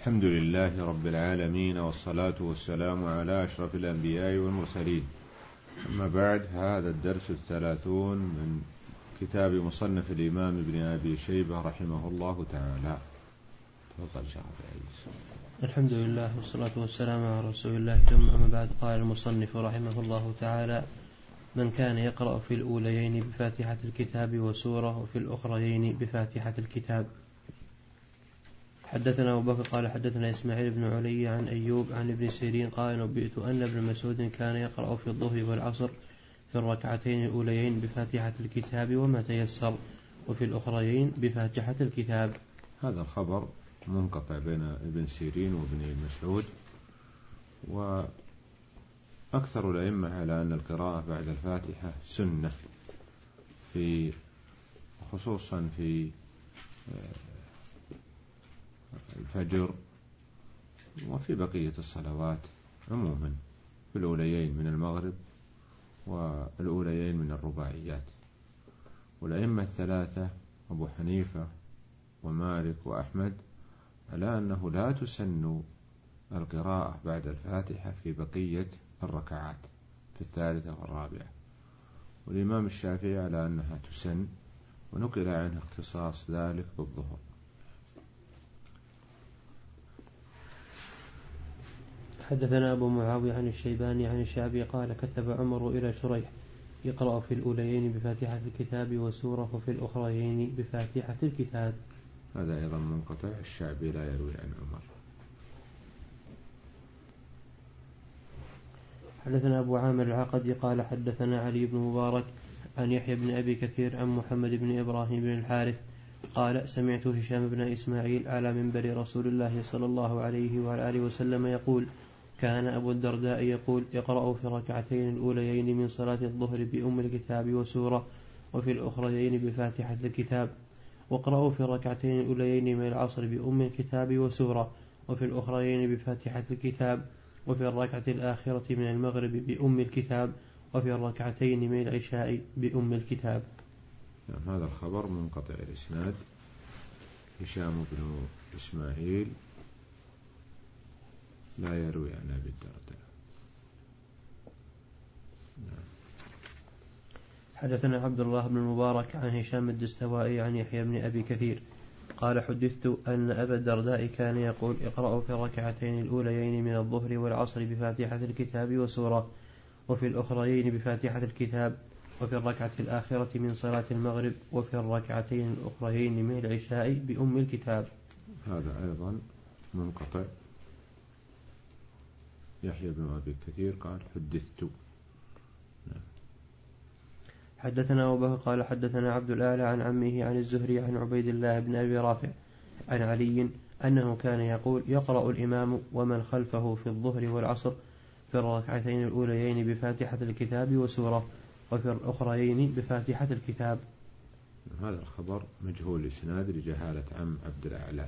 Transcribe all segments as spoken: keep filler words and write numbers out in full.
الحمد لله رب العالمين، والصلاة والسلام على أشرف الأنبياء والمرسلين. أما بعد، هذا الدرس الثلاثون من كتاب مصنف الإمام ابن أبي شيبة رحمه الله تعالى. تفضل شيخ عيسى. الحمد لله والصلاة والسلام على رسول الله، ثم أما بعد. قال المصنف رحمه الله تعالى: من كان يقرأ في الأوليين بفاتحة الكتاب وسورة، وفي الأخريين بفاتحة الكتاب. حدثنا أبو بكر قال حدثنا إسماعيل بن علي عن أيوب عن ابن سيرين قال: نبئت أن ابن مسعود كان يقرأ في الظهر والعصر في الركعتين الأوليين بفاتحة الكتاب وما تيسر، وفي الأخريين بفاتحة الكتاب. هذا الخبر منقطع بين ابن سيرين وابن مسعود، وأكثر الأئمة على أن القراءة بعد الفاتحة سنة، في خصوصا في الفجر وفي بقية الصلوات عموما، في الأوليين من المغرب والأوليين من الرباعيات. والأئمة الثلاثة أبو حنيفة ومالك وأحمد على أنه لا تسن القراءة بعد الفاتحة في بقية الركعات في الثالثة والرابعة، والإمام الشافعي على أنها تسن، ونقل عنه اختصاص ذلك بالظهر. حدثنا أبو معاوية عن الشيباني عن الشعبي قال: كتب عمر إلى شريح يقرأ في الأوليين بفاتحة الكتاب وسورة، وفي الأخريين بفاتحة الكتاب. هذا أيضا منقطع، الشعبي لا يروي عن عمر. حدثنا أبو عامر العقدي قال حدثنا علي بن مبارك عن يحيى بن أبي كثير عن محمد بن إبراهيم بن الحارث قال: سمعت هشام بن إسماعيل على منبر رسول الله صلى الله عليه وعلى آله وسلم يقول: كان أبو الدرداء يقول: اقرأوا في الركعتين الأوليين من صلاة الظهر بأم الكتاب وسورة، وفي الأخريين بفاتحة الكتاب. واقرأوا في الركعتين الأوليين من العصر بأم الكتاب وسورة، وفي الأخريين بفاتحة الكتاب. وفي الركعة الآخرة من المغرب بأم الكتاب، وفي الركعتين من العشاء بأم الكتاب. نعم، هذا الخبر منقطع الإسناد. هشام بن إسماعيل لا يروي عن أبي الدرداء. نعم. حدثنا عبد الله بن المبارك عن هشام الدستوائي عن يحيى بن أبي كثير قال: حدثت أن أبا الدرداء كان يقول: اقرأوا في الركعتين الأوليين من الظهر والعصر بفاتحة الكتاب وسورة، وفي الأخريين بفاتحة الكتاب، وفي الركعة الآخرة من صلاة المغرب، وفي الركعتين الأخريين من العشاء بأم الكتاب. هذا أيضا منقطع. يحيى بن أبي كثير قال: حدثت. نعم. حدثنا أبو بكر قال حدثنا عبد الأعلى عن عمه عن الزهري عن عبيد الله بن أبي رافع عن علي أنه كان يقول: يقرأ الإمام ومن خلفه في الظهر والعصر في الركعتين الأوليين بفاتحة الكتاب وسورة، وفي الأخريين بفاتحة الكتاب. هذا الخبر مجهول الإسناد لجهالة عم عبد الأعلى.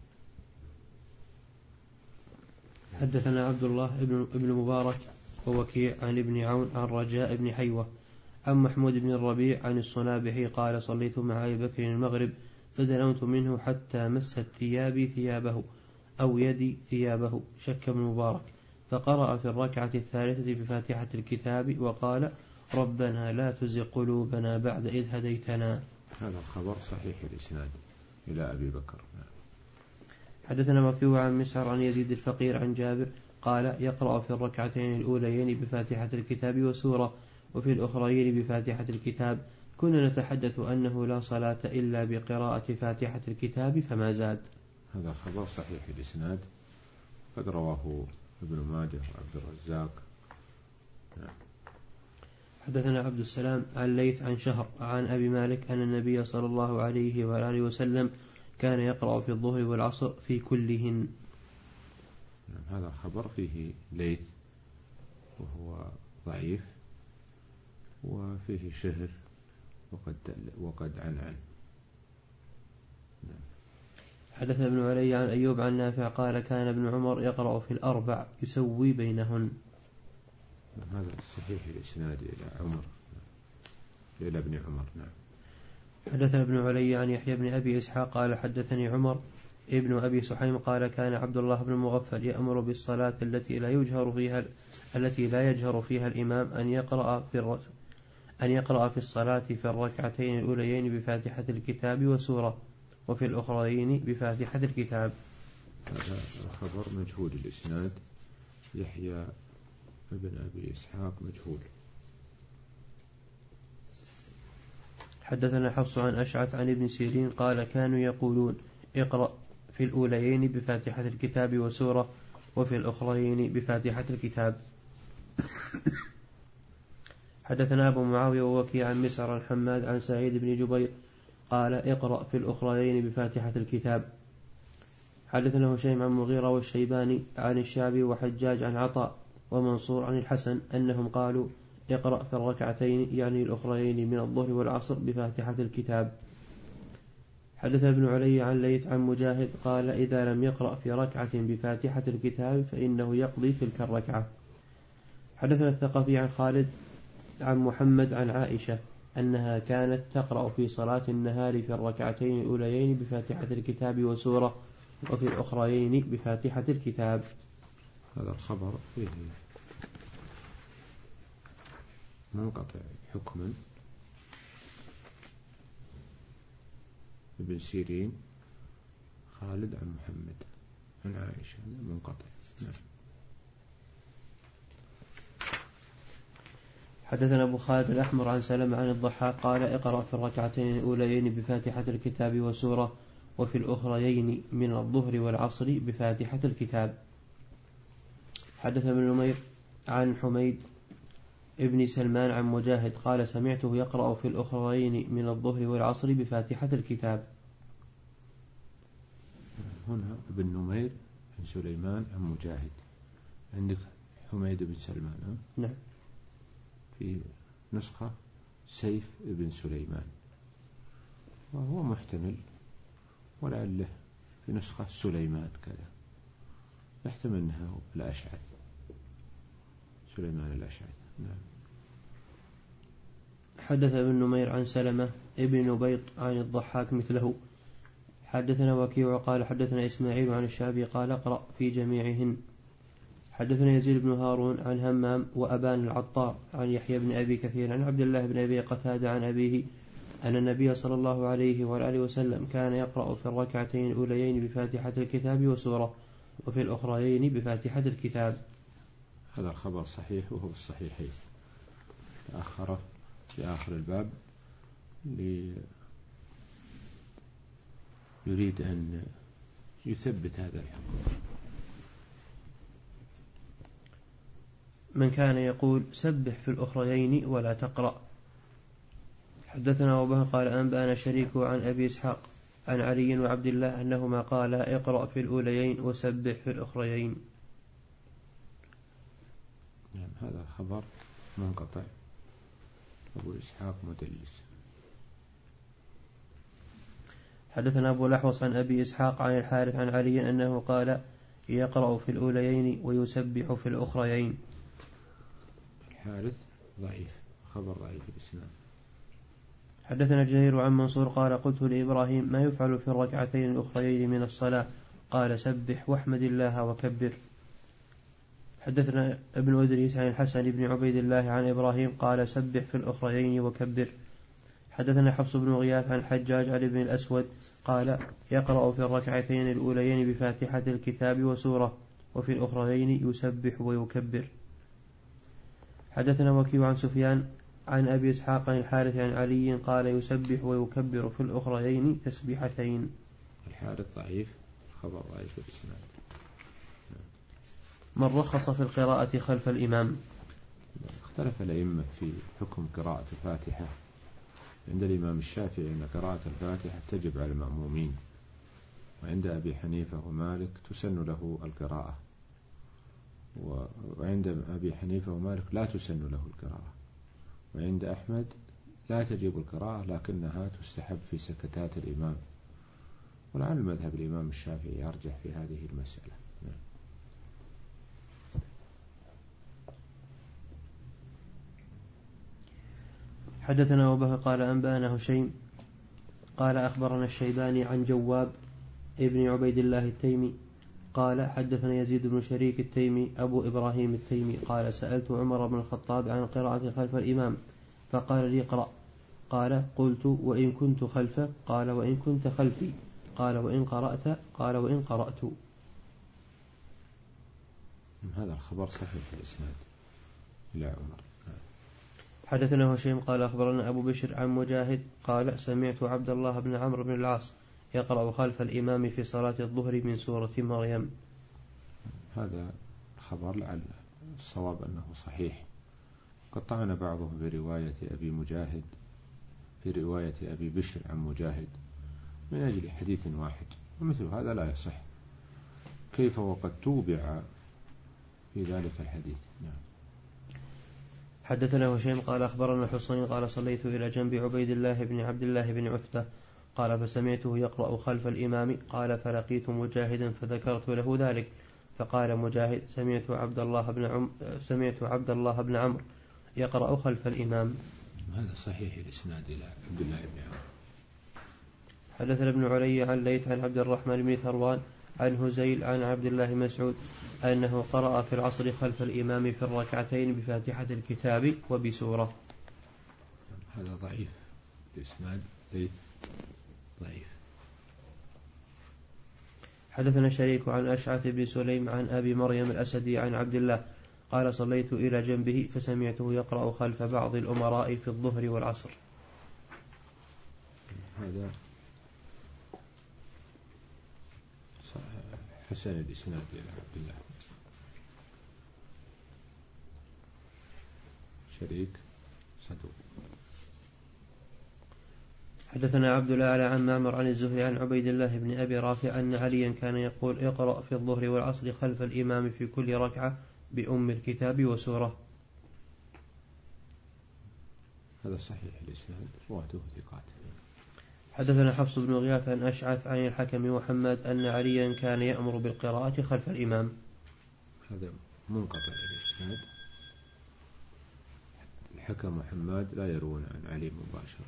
حدثنا عبد الله ابن, ابن مبارك ووكيع عن ابن عون عن رجاء بن حيوة عن محمود بن الربيع عن الصنابحي قال: صليت مع أبي بكر المغرب فدنوت منه حتى مست ثيابي ثيابه أو يدي ثيابه، شك ابن مبارك، فقرأ في الركعة الثالثة بفاتحة الكتاب وقال: ربنا لا تزغ قلوبنا بعد إذ هديتنا. هذا الخبر صحيح الإسناد إلى أبي بكر. حدثنا وكيع عن مسعر عن يزيد الفقير عن جابر قال: يقرأ في الركعتين الأوليين بفاتحة الكتاب وسورة، وفي الأخرين بفاتحة الكتاب. كنا نتحدث أنه لا صلاة إلا بقراءة فاتحة الكتاب فما زاد. هذا الخبر صحيح الإسناد، قد رواه ابن ماجه وعبد الرزاق. حدثنا عبد السلام عن ليث عن شهر عن أبي مالك أن النبي صلى الله عليه وآله وسلم كان يقرأ في الظهر والعصر في كلهن. هذا الخبر فيه ليث وهو ضعيف، وفيه شهر وقد وقد عنعن. حدثنا ابن علي عن أيوب عن نافع قال: كان ابن عمر يقرأ في الأربع يسوي بينهن. هذا صحيح الإسناد إلى عمر إلى ابن عمر. نعم. حدثنا ابن علي عن يحيى بن أبي إسحاق قال: حدثني عمر ابن أبي سحيم قال كان عبد الله بن المغفل يأمر بالصلاة التي لا يجهر فيها التي لا يجهر فيها الإمام أن يقرأ في أن يقرأ في الصلاة في الركعتين الأوليين بفاتحة الكتاب وسورة وفي الأخرين بفاتحة الكتاب. هذا خبر مجهول الإسناد، يحيى ابن أبي إسحاق مجهول. حدثنا حفص عن أشعث عن ابن سيرين قال كانوا يقولون اقرأ في الأوليين بفاتحة الكتاب وسورة وفي الأخرين بفاتحة الكتاب. حدثنا أبو معاوية ووكيع عن مسعر عن حماد عن سعيد بن جبير قال اقرأ في الأخرين بفاتحة الكتاب. حدثنا هشيم عن مغيرة والشيباني عن الشعبي وحجاج عن عطاء ومنصور عن الحسن أنهم قالوا اقرأ في الركعتين يعني الأخرين من الظهر والعصر بفاتحة الكتاب. حدث ابن علي عن ليث عن مجاهد قال إذا لم يقرأ في ركعة بفاتحة الكتاب فإنه يقضي تلك الركعة. حدثنا الثقفي عن خالد عن محمد عن عائشة أنها كانت تقرأ في صلاة النهار في الركعتين الأوليين بفاتحة الكتاب وسورة وفي الأخرين بفاتحة الكتاب. هذا الخبر فيه منقطع حكما. ابن سيرين خالد عن محمد عن عائشة منقطع. نعم. حدثنا أبو خالد الأحمر عن سلمة عن الضحاك قال اقرأ في الركعتين الأوليين بفاتحة الكتاب وسورة وفي الأخرين من الظهر والعصر بفاتحة الكتاب. حدث ابن نمير عن حميد ابن سلمان عن مجاهد قال سمعته يقرأ في الأخرين من الظهر والعصر بفاتحة الكتاب. هنا ابن نمير عن سليمان عن مجاهد، عندك حميد بن سلمان. نعم. في نسخة سيف ابن سليمان، وهو محتمل، ولعله في نسخة سليمان كذا، يحتمل أنه الأشعث، سليمان الأشعث. نعم. حدث ابن نمير عن سلمة ابن نبيط عن الضحاك مثله. حدثنا وكيع قال حدثنا إسماعيل عن الشعبي قال اقرأ في جميعهن. حدثنا يزيد بن هارون عن همام وأبان العطار عن يحيى بن أبي كثير عن عبد الله بن أبي قتادة عن أبيه أن النبي صلى الله عليه وآله وسلم كان يقرأ في الركعتين الأوليين بفاتحة الكتاب وسورة وفي الأخرين بفاتحة الكتاب. هذا الخبر صحيح وهو الصحيحين، تأخر في آخر الباب يريد أن يثبت هذا الحكم. من كان يقول سبح في الأخرين ولا تقرأ. حدثنا وبه قال أنبأنا شريك عن أبي إسحاق عن علي وعبد الله أنهما قالا اقرأ في الأوليين وسبح في الأخرين. نعم. هذا الخبر منقطع، أبو إسحاق مدلس. حدثنا أبو الأحوص عن أبي إسحاق عن الحارث عن علي أنه قال يقرأ في الأوليين ويسبح في الأخرين. الحارث ضعيف، خبر ضعيف الإسناد. حدثنا جرير عن منصور قال قلت لإبراهيم ما يفعل في الركعتين الأخرين من الصلاة؟ قال سبح واحمد الله وكبر. حدثنا ابن أدريس عن الحسن بن عبيد الله عن إبراهيم قال سبح في الأخرين وكبر. حدثنا حفص بن غياث عن الحجاج عن ابن الأسود قال يقرأ في الركعتين الأوليين بفاتحة الكتاب وسورة وفي الأخرين يسبح ويكبر. حدثنا وكيع عن سفيان عن أبي إسحاق عن الحارث عن علي قال يسبح ويكبر في الأخرين تسبيحتين. الحارث ضعيف، خبر ضعيف الإسناد. من رخص في القراءة خلف الإمام. اختلف الأئمة في حكم قراءة الفاتحة. عند الإمام الشافعي أن قراءة الفاتحة تجب على المأمومين، وعند أبي حنيفة ومالك تسن له القراءة، وعند أبي حنيفة ومالك لا تسن له القراءة، وعند أحمد لا تجب القراءة لكنها تستحب في سكتات الإمام، ولعل مذهب الإمام الشافعي يرجح في هذه المسألة. حدثنا وبه قال أنبأنا هشيم قال أخبرنا الشيباني عن جواب ابن عبيد الله التيمي قال حدثنا يزيد بن شريك التيمي أبو إبراهيم التيمي قال سألت عمر بن الخطاب عن القراءة خلف الإمام فقال لي اقرأ. قال قلت وإن كنت خلفه؟ قال وإن كنت خلفي. قال وإن قرأت؟ قال وإن قرأت. هذا الخبر صحيح الإسناد إلى عمر. حدثنا هشيم قال أخبرنا أبو بشر عن مجاهد قال سمعت عبد الله بن عمرو بن العاص يقرأ خلف الإمام في صلاة الظهر من سورة مريم. هذا خبر لعل الصواب أنه صحيح. قد طعن بعضهم برواية أبي مجاهد في رواية أبي بشر عن مجاهد من أجل حديث واحد، ومثل هذا لا يصح، كيف وقد توبع في ذلك الحديث. نعم. حدثنا هشيم قال أخبرنا حسين قال صليت إلى جنب عبيد الله بن عبد الله بن عتبة قال فسمعته يقرأ خلف الإمام قال فلقيت مجاهدا فذكرت له ذلك فقال مجاهد سمعت عبد الله بن عم سمعت عبد الله بن عمرو يقرأ خلف الإمام. هذا صحيح الإسناد إلى عبد الله بن عمرو. حدثنا ابن علي عن ليث عن عبد الرحمن بن ثروان عن هزيل عن عبد الله مسعود أنه قرأ في العصر خلف الإمام في الركعتين بفاتحة الكتاب وبسورة. هذا ضعيف الإسناد ليث ضعيف. حدثنا شريك عن أشعث بن سليم عن أبي مريم الأسدي عن عبد الله قال صليت إلى جنبه فسمعته يقرأ خلف بعض الأمراء في الظهر والعصر. هذا حسن الإسناد إلى عبد الله. شريك صدوق. حدثنا عبد الأعلى عن معمر عن الزهري عن عبيد الله بن أبي رافع أن عليا كان يقول اقرأ في الظهر والعصر خلف الإمام في كل ركعة بأم الكتاب وسورة. هذا صحيح الإسناد رواته ثقات. حدثنا حفص بن غياث عن أشعث عن الحكم وحماد أن عليا كان يأمر بالقراءة خلف الإمام. هذا منقطع الإسناد. الحكم وحماد لا يروون عن علي مباشرة.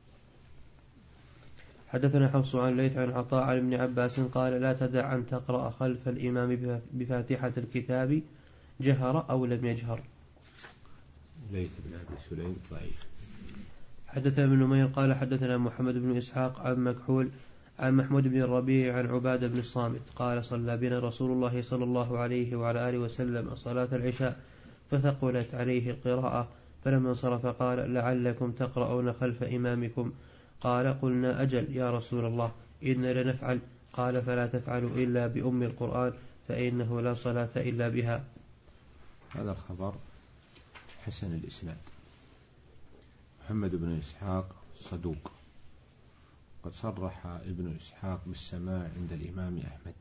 حدثنا حفص عن ليث عن عطاء عن ابن عباس قال لا تدع أن تقرأ خلف الإمام بفاتحة الكتاب جهر أو لم يجهر. ليث بن أبي سليم ضعيف. حدثنا ابن نمير قال حدثنا محمد بن إسحاق عن مكحول عن محمود بن الربيع عن عبادة بن الصامت قال صلى بنا رسول الله صلى الله عليه وعلى آله وسلم صلاة العشاء فثقلت عليه القراءة فلما انصرف قال لعلكم تقرؤون خلف إمامكم قال قلنا أجل يا رسول الله إنا لنفعل قال فلا تفعلوا إلا بأم القرآن فإنه لا صلاة إلا بها. هذا الخبر حسن الإسناد. محمد بن إسحاق صدوق، قد صرح ابن إسحاق بالسماع عند الإمام أحمد،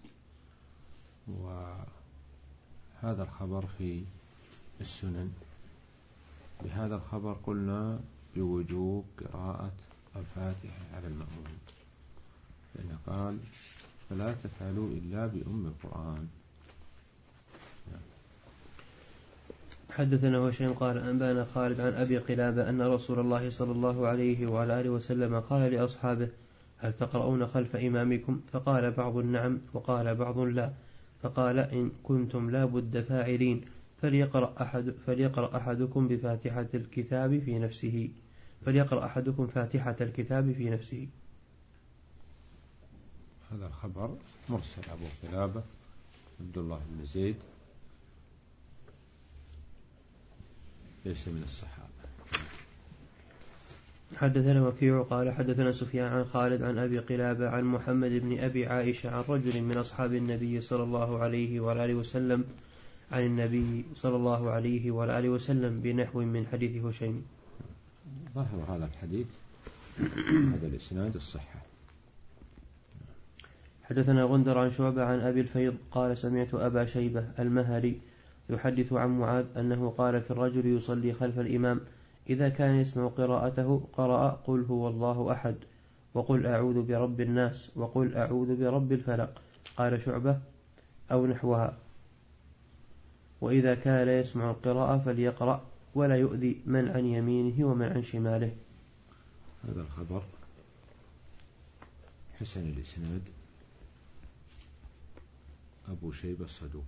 وهذا الخبر في السنن. بهذا الخبر قلنا بوجوب قراءة الفاتحة على المأموم، لأنه قال فلا تفعلوا إلا بأم القرآن. حدثنا هشيم قال أنبانا خالد عن أبي قلابة أن رسول الله صلى الله عليه وعلى آله وسلم قال لأصحابه هل تقرؤون خلف إمامكم؟ فقال بعض نعم وقال بعض لا، فقال إن كنتم لا بد فاعلين فليقرأ, أحد فليقرأ أحدكم بفاتحة الكتاب في نفسه فليقرأ أحدكم فاتحة الكتاب في نفسه. هذا الخبر مرسل أبو قلابة عبد الله بن زيد ليس من الصحابة. حدثنا وكيع قال حدثنا سفيان عن خالد عن أبي قلابة عن محمد بن أبي عائشة عن رجل من أصحاب النبي صلى الله عليه وعلى آله وسلم عن النبي صلى الله عليه وعلى آله وسلم بنحو من حديث هشيم. ظاهر هذا الحديث هذا الإسناد الصحة. حدثنا غندر عن شعبة عن أبي الفيض قال سمعت أبا شيبة المهري يحدث عن معاذ أنه قال في الرجل يصلي خلف الإمام إذا كان يسمع قراءته قرأ قل هو الله أحد وقل أعوذ برب الناس وقل أعوذ برب الفلق. قال شعبة أو نحوها. وإذا كان لا يسمع القراءة فليقرأ ولا يؤذي من عن يمينه ومن عن شماله. هذا الخبر حسن الإسناد أبو شيبة الصدوق.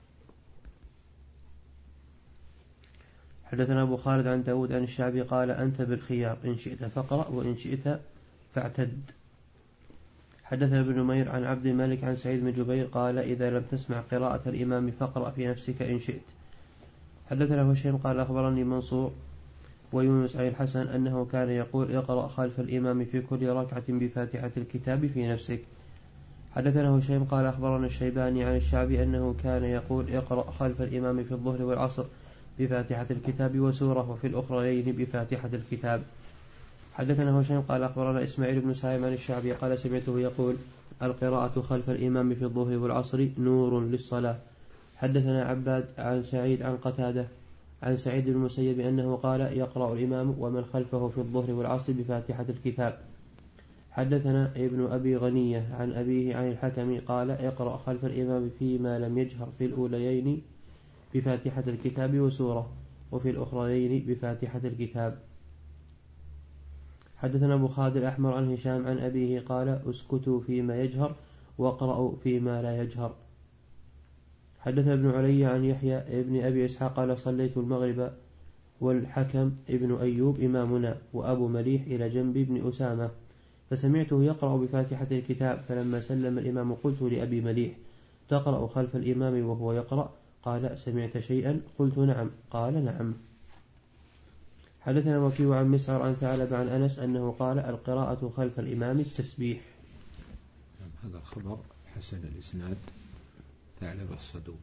حدثنا أبو خالد عن داود عن الشعبي قال أنت بالخيار إن شئت فاقرأ وإن شئت فاعتد. حدثنا ابن نمير عن عبد الملك عن سعيد بن جبير قال إذا لم تسمع قراءة الإمام فاقرأ في نفسك إن شئت. حدثنا هشيم قال أخبرني منصور ويونس عن الحسن أنه كان يقول اقرأ خلف الإمام في كل ركعة بفاتحة الكتاب في نفسك. حدثنا هشيم قال أخبرنا الشيباني عن الشعبي أنه كان يقول اقرأ خلف الإمام في الظهر والعصر بفاتحة الكتاب وسورة وفي الأخرين بفاتحة الكتاب. حدثنا هشيم قال أخبرنا إسماعيل بن سالم عن الشعبي قال سمعته يقول القراءة خلف الإمام في الظهر والعصر نور للصلاة. حدثنا عباد عن سعيد عن قتادة عن سعيد بن المسيب أنه قال يقرأ الإمام ومن خلفه في الظهر والعصر بفاتحة الكتاب. حدثنا ابن أبي غنية عن أبيه عن الحكم قال اقرأ خلف الإمام فيما لم يجهر في الأوليين بفاتحة الكتاب وسورة وفي الأخرين بفاتحة الكتاب. حدثنا أبو خالد الأحمر عن هشام عن أبيه قال اسكتوا فيما يجهر واقرأوا فيما لا يجهر. حدثنا ابن علي عن يحيى ابن أبي إسحاق قال صليت المغرب والحكم ابن أيوب إمامنا وأبو مليح إلى جنب ابن أسامة فسمعته يقرأ بفاتحة الكتاب فلما سلم الإمام قلت لأبي مليح تقرأ خلف الإمام وهو يقرأ؟ قال سمعت شيئا؟ قلت نعم. قال نعم. حدثنا وكيع عن مسعر عن ثعلب عن أنس أنه قال القراءة خلف الإمام التسبيح. هذا الخبر حسن الإسناد ثعلب الصدوق.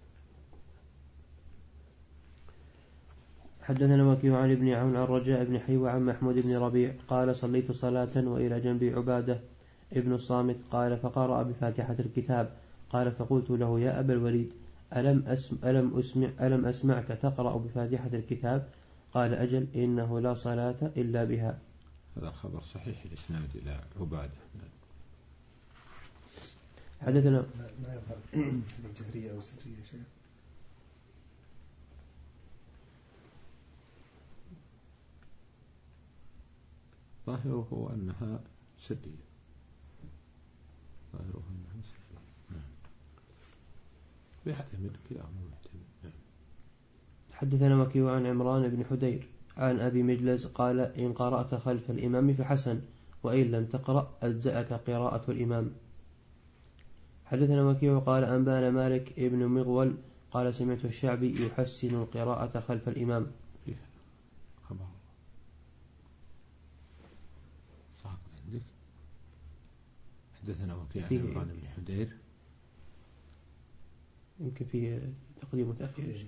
حدثنا وكيع عن ابن عون عن رجاء بن حيوة عن محمود بن ربيع قال صليت صلاة وإلى جنبي عبادة ابن الصامت قال فقرأ بفاتحة الكتاب قال فقلت له يا أبا الوليد ألم, أسم ألم, أسمع ألم أسمعك تقرأ بفاتحة الكتاب؟ قال أجل إنه لا صلاة إلا بها. هذا خبر صحيح الإسناد إلى عبادة. حدثنا ما يظهر الجهرية أو سرية شيء. ظاهره هو أنها سرية. ظاهره أنها سرية. نعم. بيعتمد كلام معتمد. حدثنا وكيع عن عمران بن حدير عن أبي مجلس قال إن قرأت خلف الإمام فحسن وإن لم تقرأ أجزأك قراءة الإمام. حدثنا وكيع قال أنبانا مالك ابن مغول قال سمعت الشعبي يحسن القراءة خلف الإمام. خبر صعب عندك. حدثنا وكيع عن عمران بن حدير يمكن فيه تقديم وتأخير.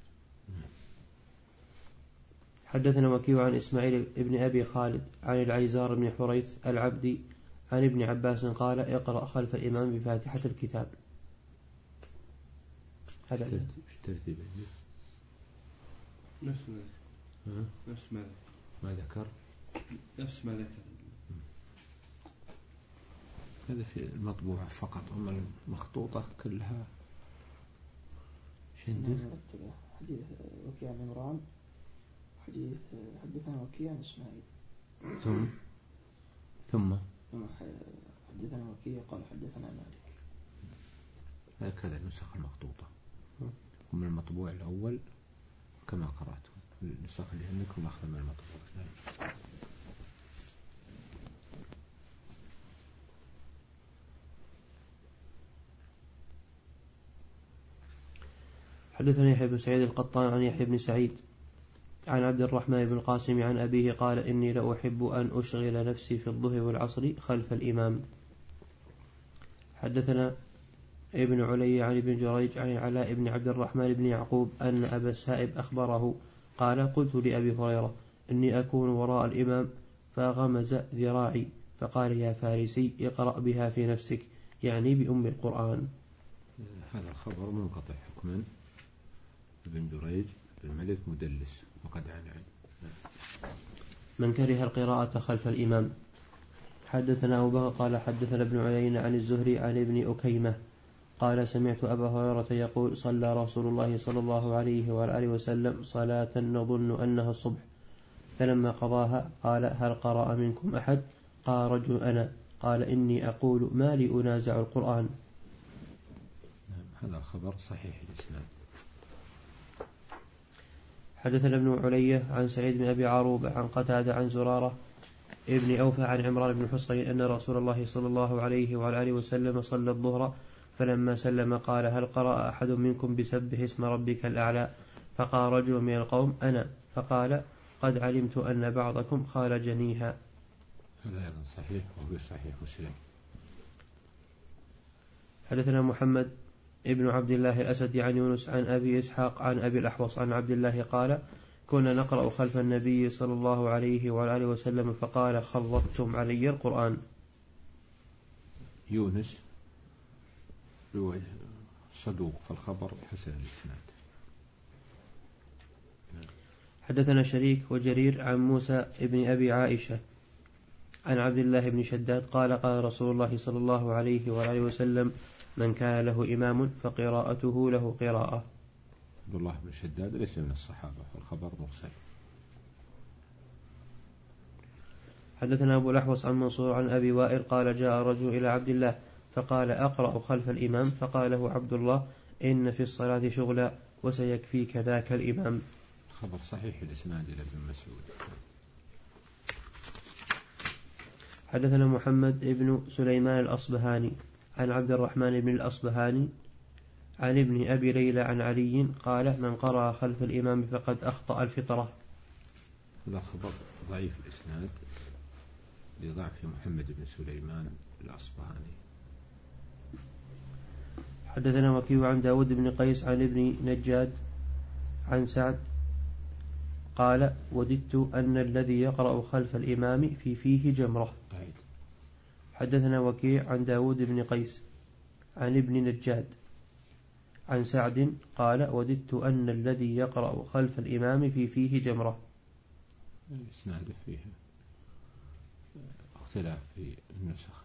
حدثنا وكيع عن إسماعيل ابن أبي خالد عن العيزار بن حريث العبدي عن ابن عباس قال اقرأ خلف الإمام بفاتحة الكتاب. هذا ايش ترتيب عندك؟ نفس ما نفس ما ما ذكر نفس ما ذكر. هذا في المطبوعة فقط، أما المخطوطة كلها شندر. حديث وكيع عن عمران حديث حدثنا وكيع عن إسماعيل ثم ثم حدثنا وكيع قال حدثنا مالك. هكذا نسخ المخطوطة ومن المطبوع الأول كما قرأت. النسخ اللي عندكم أخذ من المطبوع. حدثنا يحيى بن سعيد القطان عن يحيى بن سعيد عن عبد الرحمن بن القاسم عن أبيه قال إني لأحب أن أشغل نفسي في الظهر والعصر خلف الإمام. حدثنا ابن علي عن ابن جريج عن علاء بن عبد الرحمن بن يعقوب أن أبا السائب أخبره قال قلت لأبي هريرة إني أكون وراء الإمام فغمز ذراعي فقال يا فارسي اقرأ بها في نفسك يعني بأم القرآن. هذا الخبر منقطع حكما. ابن جريج الملك مدلس وقد عن عن من كره القراءة خلف الإمام. حدثنا أبو بكر قال حدثنا ابن عيينة عن الزهري عن ابن أكيمة قال سمعت أبا هريرة يقول صلى رسول الله صلى الله عليه وآله وسلم صلاة نظن أنها الصبح فلما قضاها قال هل قرأ منكم أحد؟ قال رجل أنا. قال إني أقول ما لي أنازع القرآن. هذا الخبر صحيح الإسناد. حدثنا ابن علية عن سعيد بن أبي عروبة عن قتادة عن زرارة ابن أوفى عن عمران بن حصين أن رسول الله صلى الله عليه وعلى آله وسلم صلى الظهر فلما سلم قال هل قرأ أحد منكم بسبح اسم ربك الأعلى؟ فقال رجل من القوم أنا، فقال قد علمت أن بعضكم خالجنيها. هذا أيضا صحيح وهو صحيح مسلم. حدثنا محمد ابن عبد الله الأسدي عن يونس عن أبي إسحاق عن أبي الأحوص عن عبد الله قال كنا نقرأ خلف النبي صلى الله عليه وعلى آله وسلم فقال خلطتم علي القرآن. يونس صدوق فالخبر حسن الإسناد. حدثنا شريك وجرير عن موسى ابن أبي عائشة عن عبد الله بن شداد قال قال رسول الله صلى الله عليه وعلى آله وسلم من كان له إمام فقراءته له قراءة. عبد الله بن شداد ليس من الصحابة فالخبر مرسل. حدثنا أبو الأحوص عن منصور عن أبي وائل قال جاء رجل إلى عبد الله فقال أقرأ خلف الإمام فقال له عبد الله إن في الصلاة شغلا وسيكفيك ذاك الإمام. خبر صحيح الإسناد إلى ابن مسعود. حدثنا محمد بن سليمان الأصبهاني عن عبد الرحمن بن الأصبهاني عن ابن أبي ليلى عن علي قال من قرأ خلف الإمام فقد أخطأ الفطرة. هذا خبر ضعيف الإسناد لضعف محمد بن سليمان الأصبهاني. حدثنا وكيع عن داود بن قيس عن ابن نجاد عن سعد قال وددت أن الذي يقرأ خلف الإمام في فيه جمرة. حدثنا وكيع عن داود بن قيس عن ابن نجاد عن سعد قال وددت أن الذي يقرأ خلف الإمام في فيه جمرة. إسناد فيه اختلاف في النسخ.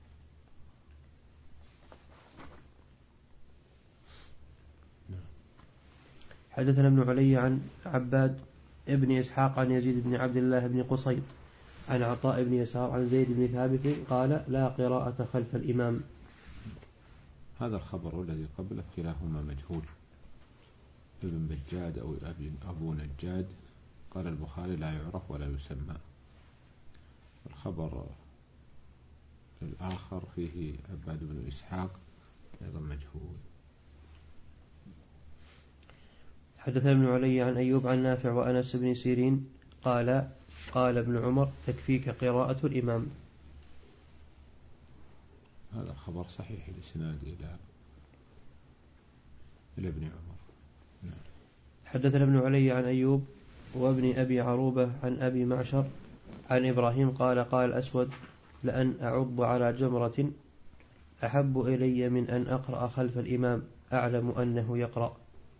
حدثنا ابن علي عن عباد ابن إسحاق عن يزيد بن عبد الله بن قصيد عن عطاء بن يسار عن زيد بن ثابت قال لا قراءة خلف الإمام. هذا الخبر الذي قبله كلاهما مجهول. ابن بجاد أو أبو نجاد قال البخاري لا يعرف ولا يسمى. الخبر الآخر فيه عباد بن إسحاق أيضا مجهول. حدثنا ابن علي عن أيوب عن نافع وأنس بن سيرين قال قال ابن عمر تكفيك قراءة الإمام. هذا الخبر صحيح الإسناد إلى إلى ابن عمر. نعم. حدثنا ابن علي عن أيوب وابن أبي عروبة عن أبي معشر عن إبراهيم قال قال الأسود لأن أعض على جمرة أحب إلي من أن أقرأ خلف الإمام أعلم أنه يقرأ.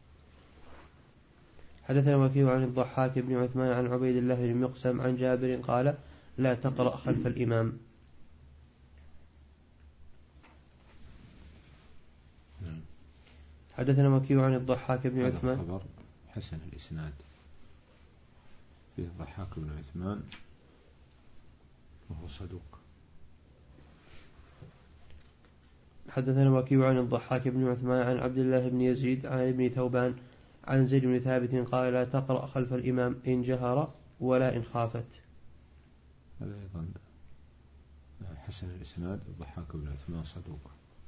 حدثنا وكيع عن الضحاك بن عثمان عن عبيد الله بن مقسم عن جابر قال لا تقرأ خلف الإمام. نعم. حدثنا وكيع عن الضحاك بن هذا عثمان. خبر حسن الإسناد فيه الضحاك بن عثمان وهو صدوق. حدثنا وكيع عن الضحاك بن عثمان عن عبد الله بن يزيد عن ابن ثوبان عن زيد بن ثابت قال لا تقرأ خلف الإمام إن جهر ولا إن خافت. هذا أيضا حسن الإسناد الضحاك بن عثمان صدوق.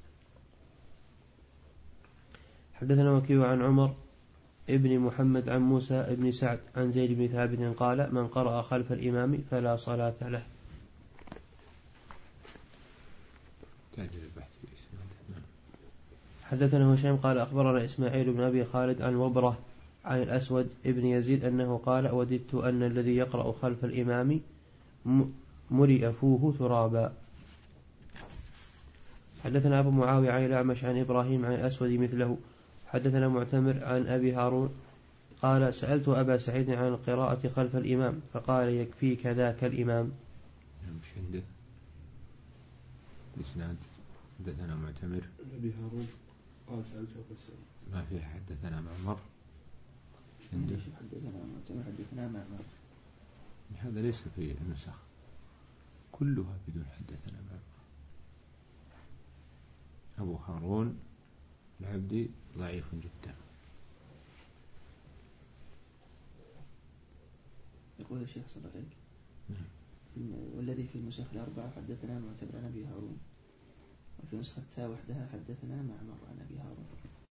حدثنا وكيع عن عمر ابن محمد عن موسى ابن سعد عن زيد بن ثابت قال من قرأ خلف الإمام فلا صلاة له. حدثنا هشام قال أخبرنا إسماعيل بن أبي خالد عن وبرة عن الأسود ابن يزيد أنه قال وددت أن الذي يقرأ خلف الإمام ملئ فوه ترابا. حدثنا أبو معاوية عن الأعمش عن إبراهيم عن الأسود مثله. حدثنا معتمر عن أبي هارون قال سألت أبا سعيد عن القراءة خلف الإمام فقال يكفيك ذاك الإمام. مش عنده إسناد. حدثنا معتمر أبي هارون قال سألت أبا سعيد ما فيه. حدثنا معمر عنده. حدثنا معتمر حدثنا معمر. هذا ليس في النسخ كلها بدون حدثنا معمر. أبو هارون العبدي ضعيف جدا. يقول الشيخ صلى الله عليك نعم. والذي في النسخ الأربعة حدثنا معتبر عن أبي هارون، وفي نسخة تا وحدها حدثنا معمر عن أبي هارون.